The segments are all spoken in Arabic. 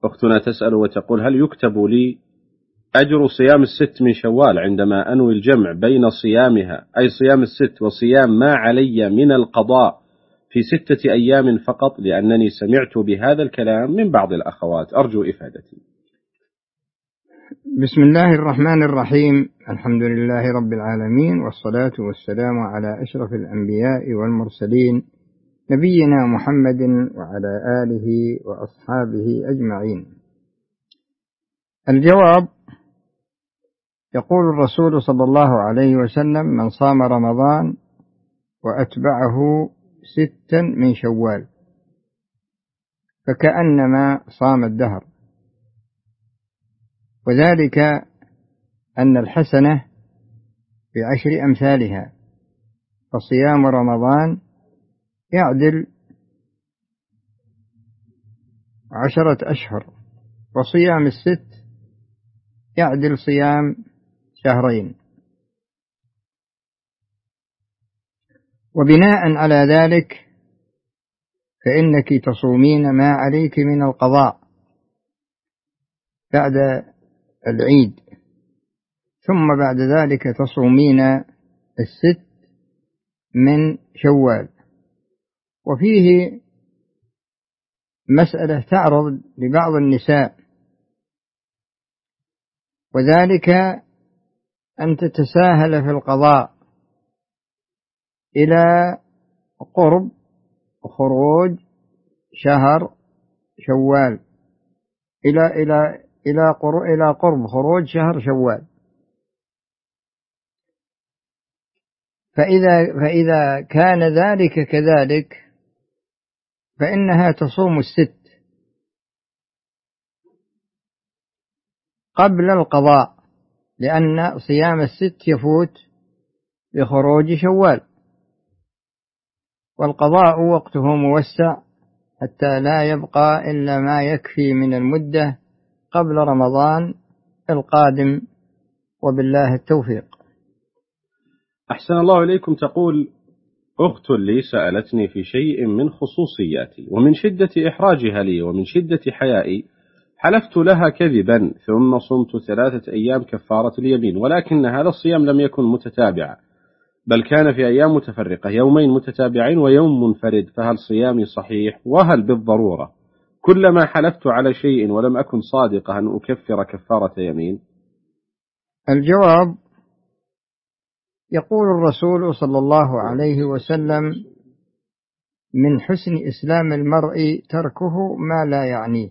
أختنا تسأل وتقول: هل يكتب لي أجر صيام 6 من شوال عندما أنوي الجمع بين صيامها، أي صيام 6 وصيام ما علي من القضاء في 6 أيام فقط؟ لأنني سمعت بهذا الكلام من بعض الأخوات، أرجو إفادتي. بسم الله الرحمن الرحيم. الحمد لله رب العالمين، والصلاة والسلام على أشرف الأنبياء والمرسلين، نبينا محمد وعلى آله وأصحابه أجمعين. الجواب: يقول الرسول صلى الله عليه وسلم: من صام رمضان وأتبعه 6 من شوال فكأنما صام الدهر، وذلك أن الحسنة ب10 أمثالها، فصيام رمضان يعدل 10 أشهر، وصيام 6 يعدل صيام 2 شهر. وبناء على ذلك فإنك تصومين ما عليك من القضاء بعد العيد، ثم بعد ذلك تصومين 6 من شوال. وفيه مسألة تعرض لبعض النساء، وذلك أن تتساهل في القضاء إلى قرب خروج شهر شوال، إلى قرب خروج شهر شوال. فإذا كان ذلك كذلك فإنها تصوم 6 قبل القضاء، لأن صيام 6 يفوت بخروج شوال، والقضاء وقته موسع حتى لا يبقى إلا ما يكفي من المدة قبل رمضان القادم، وبالله التوفيق. أحسن الله إليكم. تقول أخت لي سألتني في شيء من خصوصياتي، ومن شدة إحراجها لي ومن شدة حيائي حلفت لها كذبا، ثم صمت 3 أيام كفارة اليمين، ولكن هذا الصيام لم يكن متتابعا، بل كان في أيام متفرقة، 2 متتابعين ويوم منفرد، فهل صيامي صحيح؟ وهل بالضرورة كلما حلفت على شيء ولم أكن صادقة أن أكفر كفارة يمين؟ الجواب: يقول الرسول صلى الله عليه وسلم: من حسن إسلام المرء تركه ما لا يعنيه.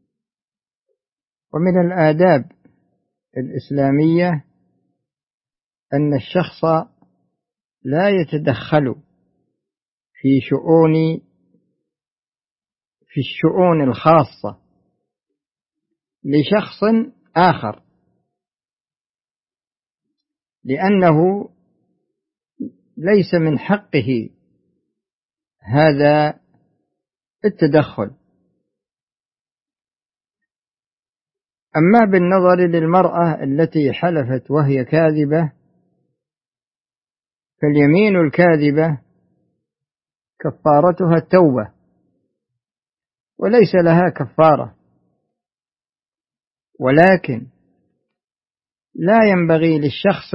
ومن الآداب الإسلامية أن الشخص لا يتدخل في الشؤون الخاصة لشخص آخر، لأنه ليس من حقه هذا التدخل. أما بالنظر للمرأة التي حلفت وهي كاذبة، فاليمين الكاذبة كفارتها التوبة، وليس لها كفارة. ولكن لا ينبغي للشخص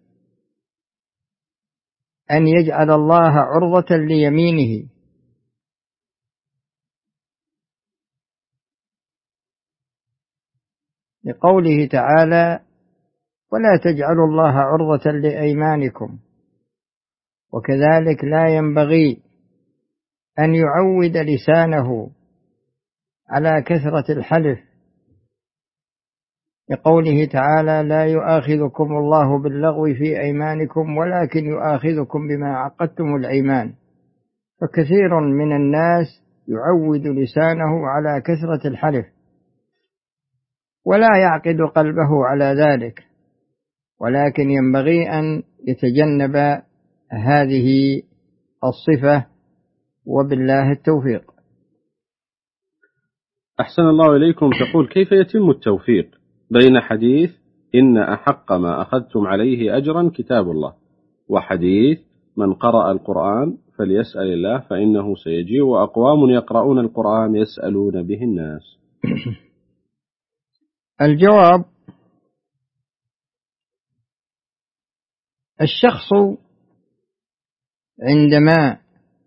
أن يجعل الله عرضة ليمينه، لقوله تعالى: ولا تجعلوا الله عرضة لأيمانكم. وكذلك لا ينبغي أن يعود لسانه على كثرة الحلف، لقوله تعالى: لا يؤاخذكم الله باللغو في أيمانكم ولكن يؤاخذكم بما عقدتم الأيمان. فكثير من الناس يعود لسانه على كثرة الحلف ولا يعقد قلبه على ذلك، ولكن ينبغي أن يتجنب هذه الصفة، وبالله التوفيق. أحسن الله إليكم. تقول: كيف يتم التوفيق بين حديث إن أحق ما أخذتم عليه أجرا كتاب الله، وحديث من قرأ القرآن فليسأل الله فإنه سيجيء وأقوام يقرؤون القرآن يسألون به الناس؟ الجواب: الشخص عندما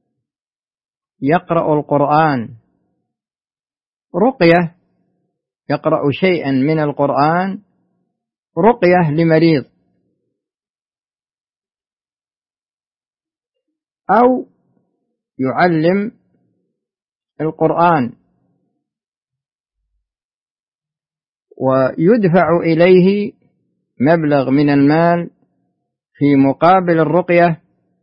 يقرأ القرآن رقية، يقرأ شيئا من القرآن رقية لمريض، أو يعلم القرآن ويدفع إليه مبلغ من المال في مقابل الرقية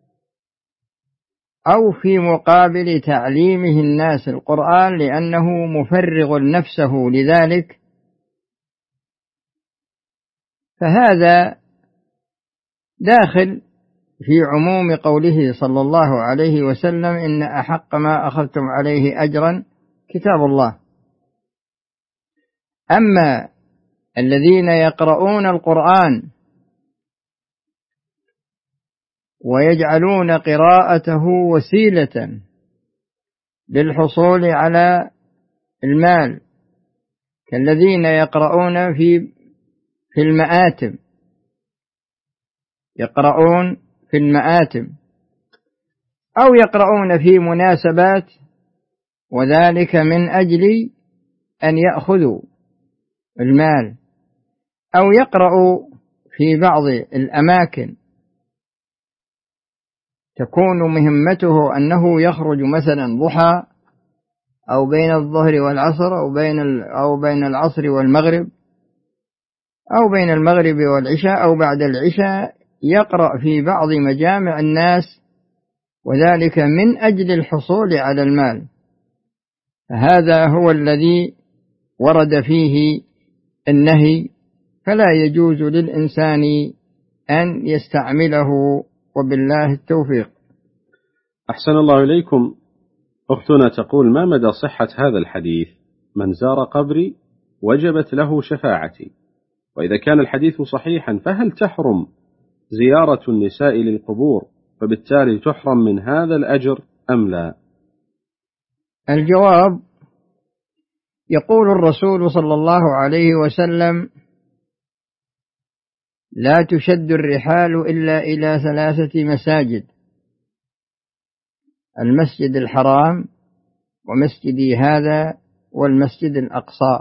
أو في مقابل تعليمه الناس القرآن لأنه مفرغ نفسه لذلك، فهذا داخل في عموم قوله صلى الله عليه وسلم: إن أحق ما أخذتم عليه أجرا كتاب الله. أما الذين يقرؤون القرآن ويجعلون قراءته وسيلة للحصول على المال، كالذين يقرؤون في المآتم، يقرؤون في المآتم أو يقرؤون في مناسبات، وذلك من أجل أن يأخذوا المال، أو يقرأوا في بعض الأماكن تكون مهمته أنه يخرج مثلا ضحى أو بين الظهر والعصر أو بين العصر والمغرب أو بين المغرب والعشاء أو بعد العشاء، يقرأ في بعض مجامع الناس، وذلك من أجل الحصول على المال. هذا هو الذي ورد فيه النهي، فلا يجوز للإنسان أن يستعمله، وبالله التوفيق. أحسن الله إليكم. أختنا تقول: ما مدى صحة هذا الحديث؟ من زار قبري وجبت له شفاعتي. وإذا كان الحديث صحيحا فهل تحرم زيارة النساء للقبور، فبالتالي تحرم من هذا الأجر أم لا؟ الجواب: يقول الرسول صلى الله عليه وسلم: لا تشد الرحال إلا إلى 3 مساجد: المسجد الحرام، ومسجدي هذا، والمسجد الأقصى.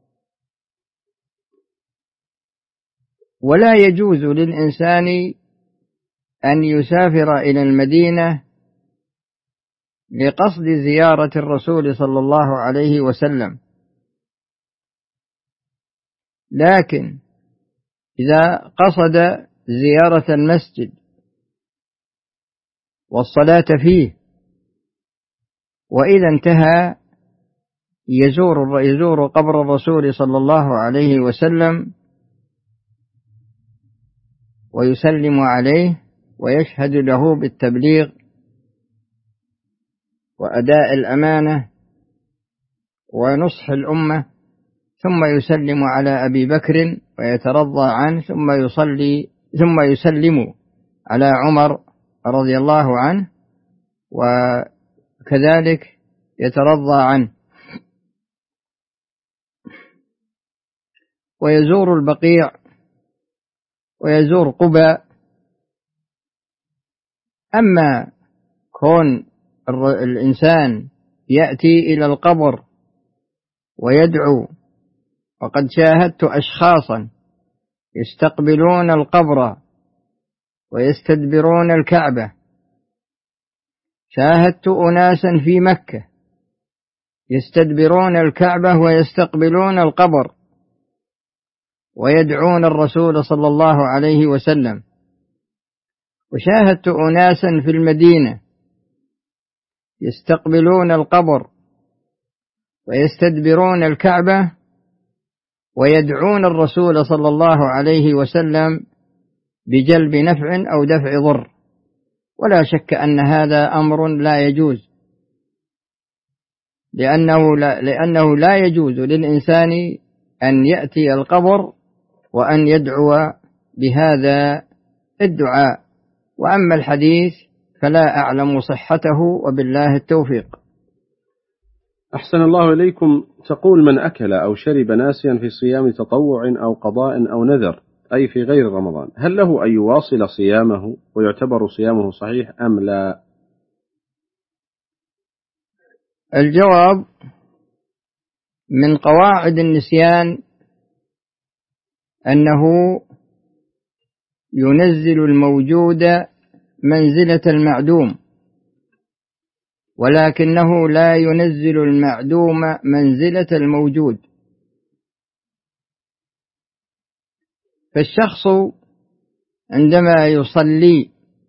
ولا يجوز للإنسان أن يسافر إلى المدينة لقصد زيارة الرسول صلى الله عليه وسلم، لكن إذا قصد زيارة المسجد والصلاة فيه، وإذا انتهى يزور قبر الرسول صلى الله عليه وسلم ويسلم عليه ويشهد له بالتبليغ وأداء الأمانة ونصح الأمة، ثم يسلم على أبي بكر ويترضى عنه، ثم يسلم على عمر رضي الله عنه وكذلك يترضى عنه، ويزور البقيع ويزور قباء. أما كون الإنسان يأتي إلى القبر ويدعو، وقد شاهدت أشخاصا يستقبلون القبر ويستدبرون الكعبة، شاهدت أناسا في مكة يستدبرون الكعبة ويستقبلون القبر ويدعون الرسول صلى الله عليه وسلم، وشاهدت أناسا في المدينة يستقبلون القبر ويستدبرون الكعبة ويدعون الرسول صلى الله عليه وسلم بجلب نفع أو دفع ضر. ولا شك أن هذا أمر لا يجوز، لأنه لا يجوز للإنسان أن يأتي القبر وأن يدعو بهذا الدعاء. وأما الحديث فلا أعلم صحته، وبالله التوفيق. أحسن الله إليكم. تقول: من أكل أو شرب ناسيا في صيام تطوع أو قضاء أو نذر، أي في غير رمضان، هل له أن يواصل صيامه ويعتبر صيامه صحيح أم لا؟ الجواب: من قواعد النسيان أنه ينزل الموجود منزلة المعدوم، ولكنه لا ينزل المعدوم منزلة الموجود. فالشخص عندما يصلي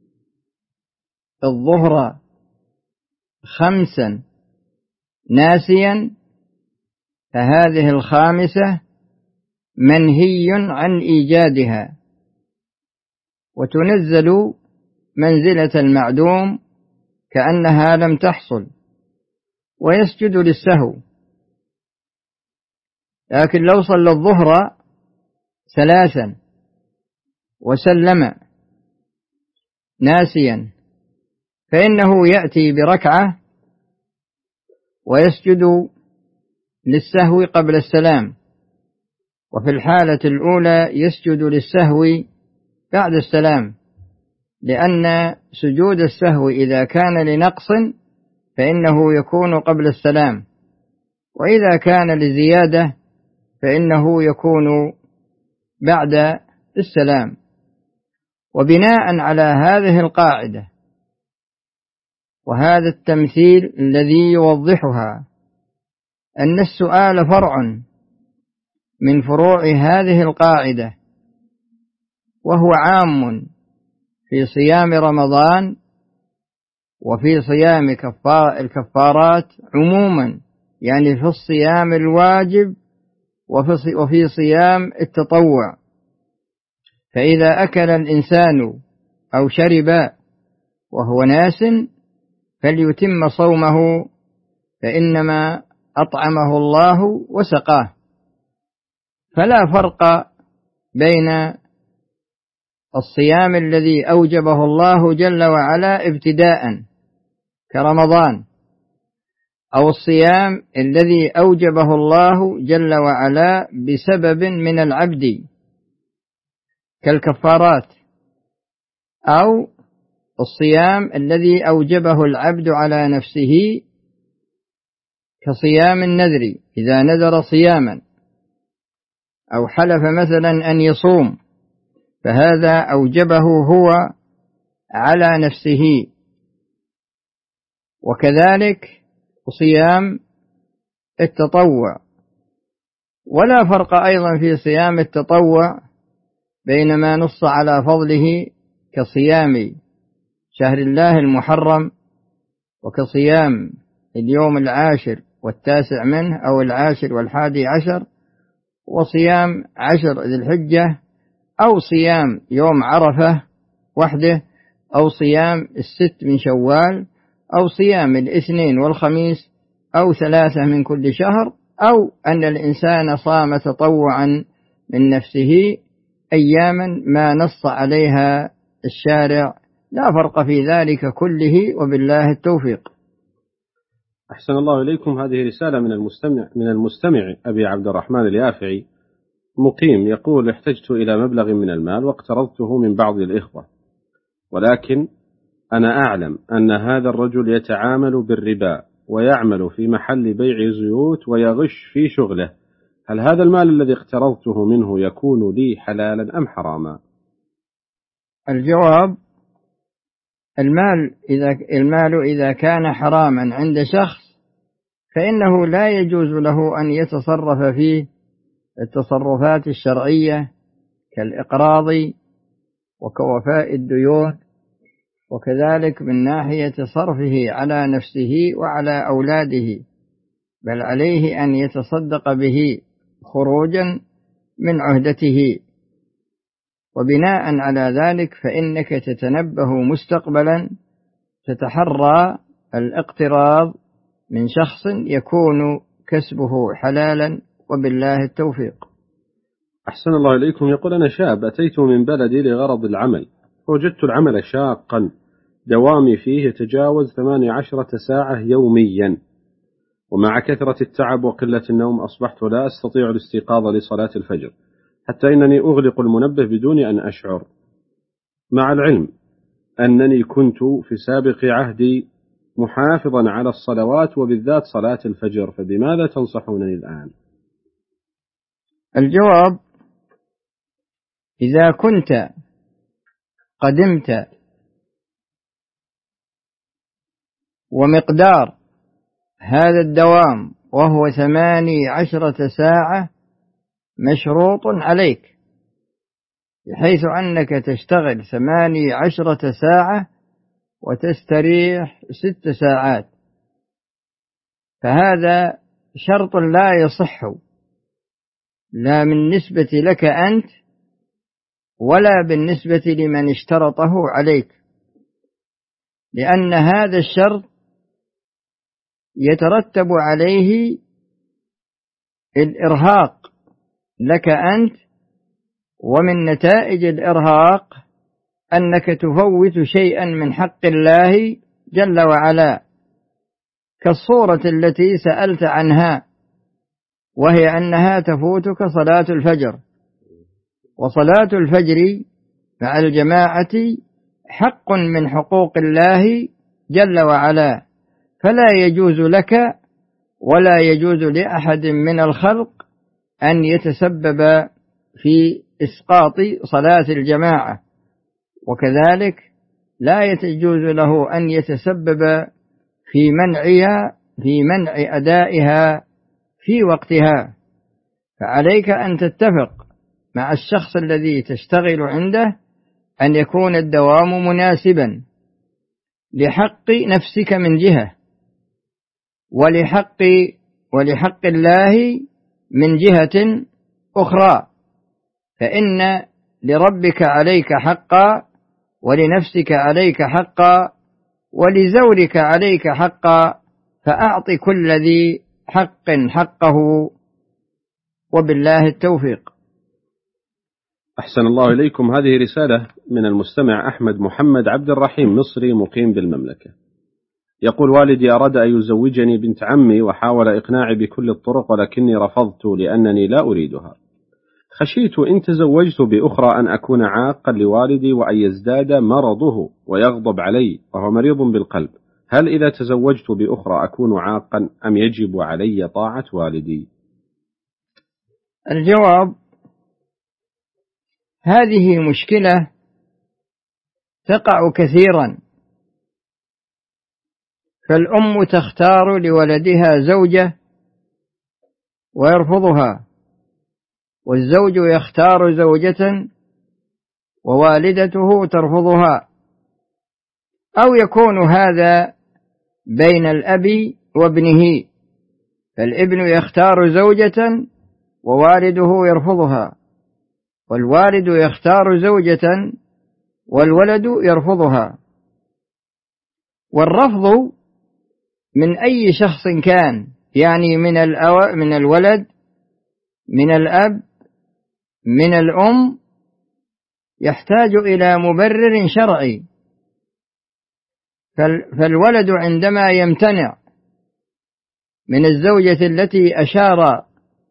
الظهر 5 ناسيا، فهذه 5 منهي عن إيجادها، وتنزل منزلة المعدوم كأنها لم تحصل، ويسجد للسهو. لكن لو صلى الظهر 3 وسلم ناسيا، فإنه يأتي بركعة ويسجد للسهو قبل السلام، وفي الحالة الأولى يسجد للسهو بعد السلام، لأن سجود السهو إذا كان لنقص فإنه يكون قبل السلام، وإذا كان لزيادة فإنه يكون بعد السلام. وبناء على هذه القاعدة وهذا التمثيل الذي يوضحها، أن السؤال فرع من فروع هذه القاعدة، وهو عام في صيام رمضان وفي صيام الكفارات عموما، يعني في الصيام الواجب وفي صيام التطوع. فإذا أكل الإنسان أو شرب وهو ناس فليتم صومه، فإنما أطعمه الله وسقاه. فلا فرق بين الصيام الذي أوجبه الله جل وعلا ابتداء كرمضان، أو الصيام الذي أوجبه الله جل وعلا بسبب من العبد كالكفارات، أو الصيام الذي أوجبه العبد على نفسه كصيام النذر، إذا نذر صياما أو حلف مثلا أن يصوم، فهذا أوجبه هو على نفسه. وكذلك صيام التطوع. ولا فرق أيضا في صيام التطوع بين ما نص على فضله كصيام شهر الله المحرم، وكصيام اليوم 10 و9 منه، أو 10 و11، وصيام 10 ذي الحجة، أو صيام يوم عرفة وحده، أو صيام 6 من شوال، أو صيام الاثنين والخميس، أو 3 من كل شهر، أو أن الإنسان صام تطوعا من نفسه أياما ما نص عليها الشارع. لا فرق في ذلك كله، وبالله التوفيق. أحسن الله إليكم. هذه رسالة من المستمع أبي عبد الرحمن اليافعي مقيم، يقول: احتجت إلى مبلغ من المال واقترضته من بعض الإخوة، ولكن أنا أعلم أن هذا الرجل يتعامل بالربا ويعمل في محل بيع زيوت ويغش في شغله، هل هذا المال الذي اقترضته منه يكون لي حلالا أم حراما؟ الجواب: المال إذا كان حراما عند شخص فإنه لا يجوز له أن يتصرف فيه التصرفات الشرعية كالإقراض وكوفاء الديون، وكذلك من ناحية صرفه على نفسه وعلى أولاده، بل عليه أن يتصدق به خروجا من عهدته. وبناء على ذلك فإنك تتنبه مستقبلا، تتحرى الاقتراض من شخص يكون كسبه حلالا، وبالله التوفيق. أحسن الله إليكم. يقول: أنا شاب أتيت من بلدي لغرض العمل، فوجدت العمل شاقا، دوامي فيه يتجاوز 18 ساعة يوميا، ومع كثرة التعب وقلة النوم أصبحت لا أستطيع الاستيقاظ لصلاة الفجر، حتى إنني أغلق المنبه بدون أن أشعر، مع العلم أنني كنت في سابق عهدي محافظا على الصلوات وبالذات صلاة الفجر، فبماذا تنصحونني الآن؟ الجواب: إذا كنت قدمت ومقدار هذا الدوام وهو 18 ساعة مشروط عليك، بحيث أنك تشتغل 18 ساعة وتستريح 6 ساعات، فهذا شرط لا يصح، لا بالنسبة لك أنت ولا بالنسبة لمن اشترطه عليك، لأن هذا الشرط يترتب عليه الإرهاق لك أنت، ومن نتائج الإرهاق أنك تفوت شيئا من حق الله جل وعلا، كالصورة التي سألت عنها، وهي أنها تفوتك صلاة الفجر، وصلاة الفجر مع الجماعة حق من حقوق الله جل وعلا، فلا يجوز لك ولا يجوز لأحد من الخلق أن يتسبب في إسقاط صلاة الجماعة، وكذلك لا يجوز له أن يتسبب في منع أدائها في وقتها. فعليك أن تتفق مع الشخص الذي تشتغل عنده أن يكون الدوام مناسبا لحق نفسك من جهة، ولحق الله من جهة أخرى، فإن لربك عليك حقا، ولنفسك عليك حقا، ولزورك عليك حقا، فأعط كل ذي حق حقه، وبالله التوفيق. أحسن الله إليكم. هذه رسالة من المستمع أحمد محمد عبد الرحيم، مصري مقيم بالمملكة. يقول: والدي أراد أن يزوجني بنت عمي وحاول إقناعي بكل الطرق، ولكني رفضت لأنني لا أريدها. خشيت إن تزوجت بأخرى أن أكون عاقا لوالدي وأن يزداد مرضه ويغضب علي، وهو مريض بالقلب. هل إذا تزوجت بأخرى أكون عاقا أم يجب علي طاعة والدي؟ الجواب: هذه مشكلة تقع كثيرا، فالأم تختار لولدها زوجة ويرفضها، والزوج يختار زوجة ووالدته ترفضها، أو يكون هذا بين الأب وابنه، فالابن يختار زوجة ووالده يرفضها، والوالد يختار زوجة والولد يرفضها. والرفض من أي شخص كان، يعني من الولد، من الأب، من الأم، يحتاج إلى مبرر شرعي. فالولد عندما يمتنع من الزوجة التي أشار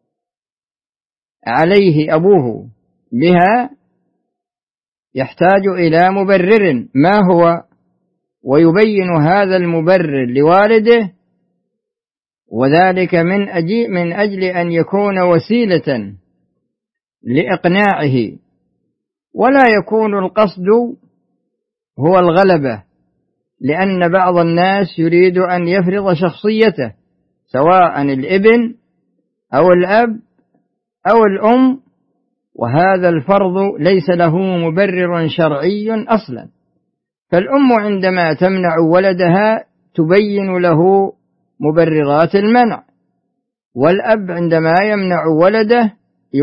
عليه أبوه بها يحتاج إلى مبرر، ما هو؟ ويبين هذا المبرر لوالده، وذلك من أجل أن يكون وسيلة لإقناعه، ولا يكون القصد هو الغلبة، لأن بعض الناس يريد أن يفرض شخصيته، سواء الابن أو الأب أو الأم، وهذا الفرض ليس له مبرر شرعي أصلا. فالأم عندما تمنع ولدها تبين له مبررات المنع، والأب عندما يمنع ولده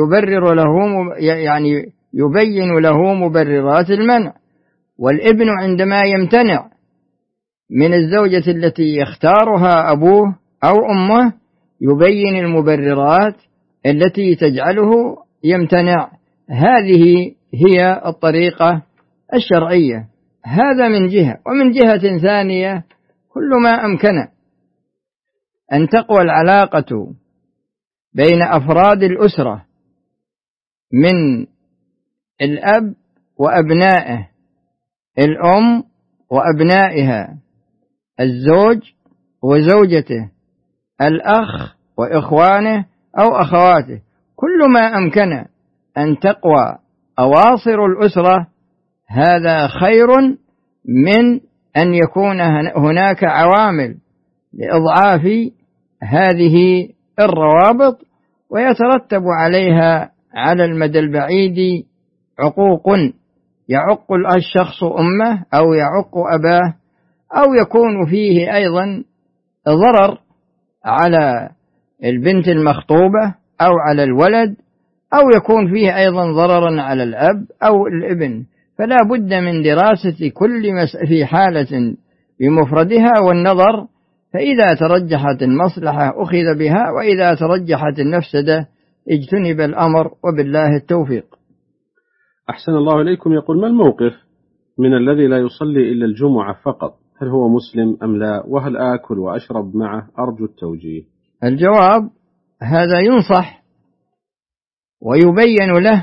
يبين له مبررات المنع، والابن عندما يمتنع من الزوجة التي يختارها أبوه أو أمه يبين المبررات التي تجعله يمتنع. هذه هي الطريقة الشرعية. هذا من جهة، ومن جهة ثانية كل ما أمكن أن تقوى العلاقة بين أفراد الأسرة من الأب وأبنائه، الأم وأبنائها، الزوج وزوجته، الأخ وإخوانه أو أخواته، كل ما أمكن أن تقوى أواصر الأسرة، هذا خير من أن يكون هناك عوامل لإضعاف هذه الروابط ويترتب عليها على المدى البعيد عقوق، يعق الشخص أمه أو يعق أباه، أو يكون فيه أيضا ضرر على البنت المخطوبة أو على الولد، أو يكون فيه أيضا ضررا على الأب أو الابن. فلا بد من دراسة كل في حالة بمفردها والنظر، فإذا ترجحت المصلحة أخذ بها، وإذا ترجحت المفسدة اجتنب الأمر، وبالله التوفيق. أحسن الله إليكم. يقول: ما الموقف من الذي لا يصلي إلا الجمعة فقط؟ هل هو مسلم أم لا؟ وهل آكل وأشرب معه؟ أرجو التوجيه. الجواب: هذا ينصح ويبين له،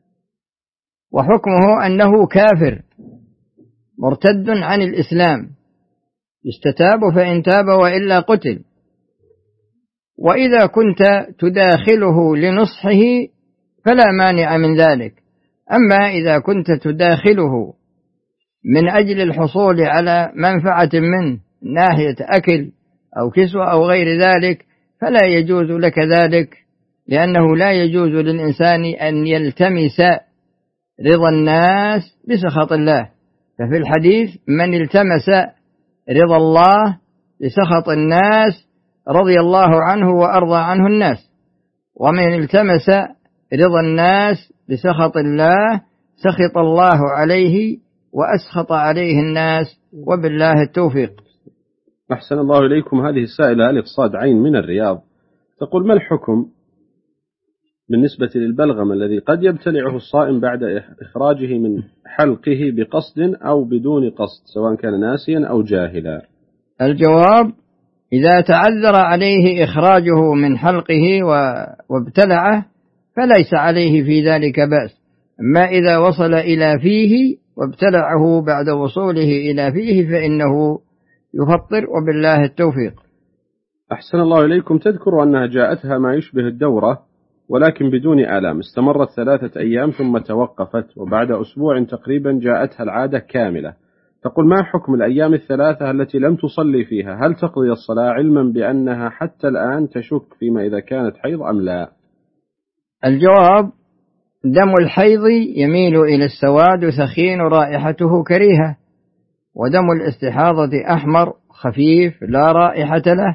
وحكمه أنه كافر مرتد عن الإسلام، يستتاب فإن تاب وإلا قتل. وإذا كنت تداخله لنصحه فلا مانع من ذلك، أما إذا كنت تداخله من أجل الحصول على منفعة منه ناحية أكل أو كسوة أو غير ذلك فلا يجوز لك ذلك، لأنه لا يجوز للإنسان أن يلتمس رضا الناس بسخط الله. ففي الحديث: من التمس رضا الله بسخط الناس رضي الله عنه وأرضى عنه الناس، ومن التمس رضا الناس بسخط الله سخط الله عليه وأسخط عليه الناس، وبالله التوفيق. أحسن الله إليكم. هذه السائلة ألف صاد عين من الرياض تقول: ما الحكم بالنسبة للبلغم الذي قد يبتلعه الصائم بعد إخراجه من حلقه بقصد أو بدون قصد، سواء كان ناسيا أو جاهلا؟ الجواب: إذا تعذر عليه إخراجه من حلقه وابتلعه فليس عليه في ذلك بأس، أما إذا وصل إلى فيه وابتلعه بعد وصوله إلى فيه فإنه يفطر، وبالله التوفيق. أحسن الله إليكم. تذكر أنها جاءتها ما يشبه الدورة ولكن بدون آلام، استمرت 3 أيام ثم توقفت، وبعد أسبوع تقريبا جاءتها العادة كاملة. تقول: ما حكم الأيام 3 التي لم تصلي فيها؟ هل تقضي الصلاة علما بأنها حتى الآن تشك فيما إذا كانت حيض أم لا؟ الجواب: دم الحيض يميل إلى السواد ثخين رائحته كريهة، ودم الاستحاضة أحمر خفيف لا رائحة له،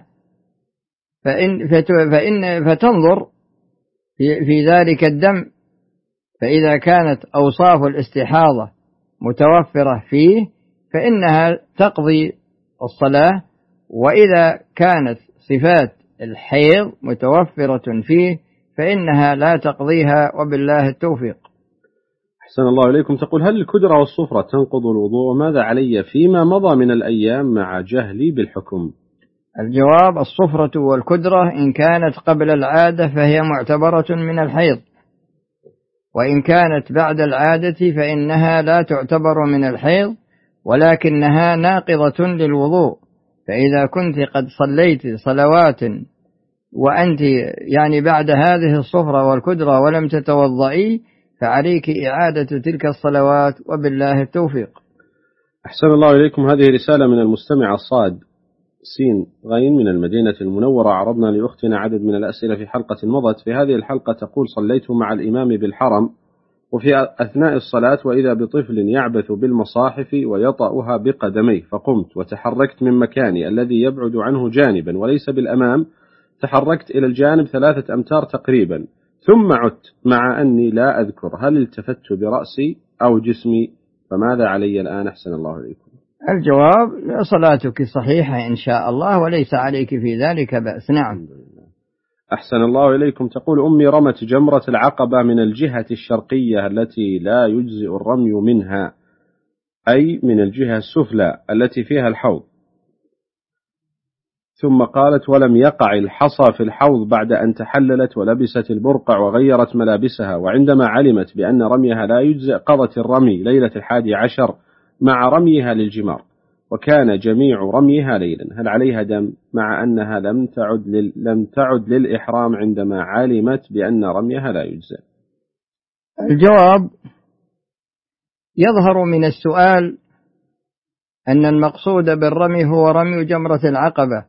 فتنظر في ذلك الدم، فإذا كانت أوصاف الاستحاضة متوفرة فيه فإنها تقضي الصلاة، وإذا كانت صفات الحيض متوفرة فيه فإنها لا تقضيها، وبالله التوفيق. أحسن الله إليكم. تقول: هل الكدرة والصفرة تنقض الوضوء؟ وماذا علي فيما مضى من الأيام مع جهلي بالحكم؟ الجواب: الصفرة والكدرة إن كانت قبل العادة فهي معتبرة من الحيض، وإن كانت بعد العادة فإنها لا تعتبر من الحيض، ولكنها ناقضة للوضوء. فإذا كنت قد صليت صلوات وأنت بعد هذه الصفرة والكدرة ولم تتوضئي فعليك إعادة تلك الصلوات، وبالله التوفيق. أحسن الله إليكم. هذه رسالة من المستمع صاد سين غين من المدينة المنورة. عرضنا لأختنا عدد من الأسئلة في حلقة مضت. في هذه الحلقة تقول: صليت مع الإمام بالحرم، وفي أثناء الصلاة وإذا بطفل يعبث بالمصاحف ويطأها بقدميه، فقمت وتحركت من مكاني الذي يبعد عنه جانبا وليس بالأمام، تحركت إلى الجانب 3 أمتار تقريبا، ثم عدت مع أني لا أذكر هل التفت برأسي أو جسمي، فماذا علي الآن؟ أحسن الله إليكم. الجواب: صلاتك صحيحة إن شاء الله، وليس عليك في ذلك بأس. نعم. أحسن الله إليكم. تقول: أمي رمت جمرة العقبة من الجهة الشرقية التي لا يجزئ الرمي منها، أي من الجهة السفلى التي فيها الحوض، ثم قالت: ولم يقع الحصى في الحوض بعد أن تحللت ولبست البرقع وغيرت ملابسها، وعندما علمت بأن رميها لا يجزئ قضت الرمي ليلة 11 مع رميها للجمار، وكان جميع رميها ليلا، هل عليها دم مع أنها لم تعد للإحرام عندما علمت بأن رميها لا يجزئ؟ الجواب: يظهر من السؤال أن المقصود بالرمي هو رمي جمرة العقبة،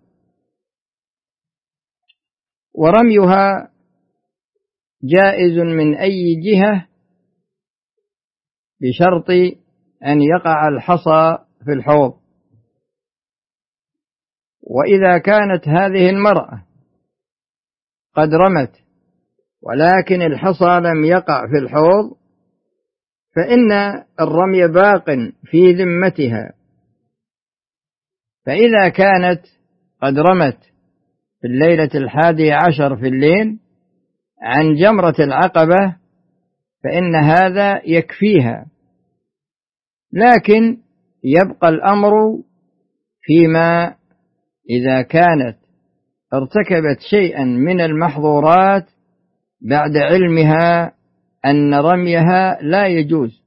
ورميها جائز من أي جهة بشرط أن يقع الحصى في الحوض. وإذا كانت هذه المرأة قد رمت ولكن الحصى لم يقع في الحوض فإن الرمي باق في ذمتها. فإذا كانت قد رمت في الليلة 11 في الليل عن جمرة العقبة فإن هذا يكفيها، لكن يبقى الأمر فيما إذا كانت ارتكبت شيئا من المحظورات بعد علمها أن رميها لا يجوز،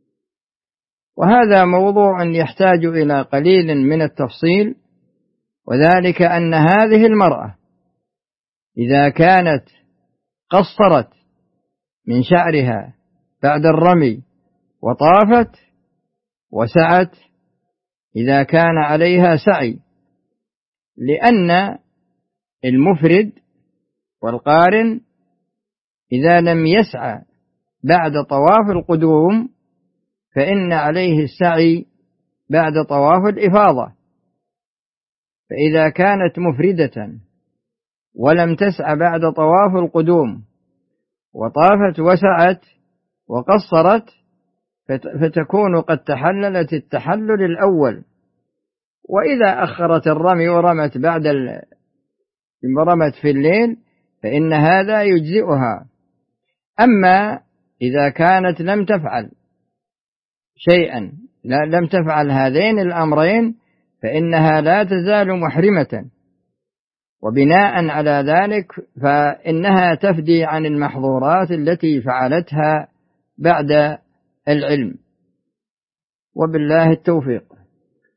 وهذا موضوع يحتاج إلى قليل من التفصيل، وذلك أن هذه المرأة إذا كانت قصرت من شعرها بعد الرمي وطافت وسعت إذا كان عليها سعي، لأن المفرد والقارن إذا لم يسعى بعد طواف القدوم فإن عليه السعي بعد طواف الإفاضة. فإذا كانت مفردة ولم تسعى بعد طواف القدوم وطافت وسعت وقصرت فتكون قد تحللت التحلل الأول، وإذا أخرت الرمي ورمت رمت في الليل فإن هذا يجزئها. أما إذا كانت لم تفعل شيئا، لم تفعل هذين الأمرين، فإنها لا تزال محرمة، وبناء على ذلك فإنها تفدي عن المحظورات التي فعلتها بعد العلم، وبالله التوفيق.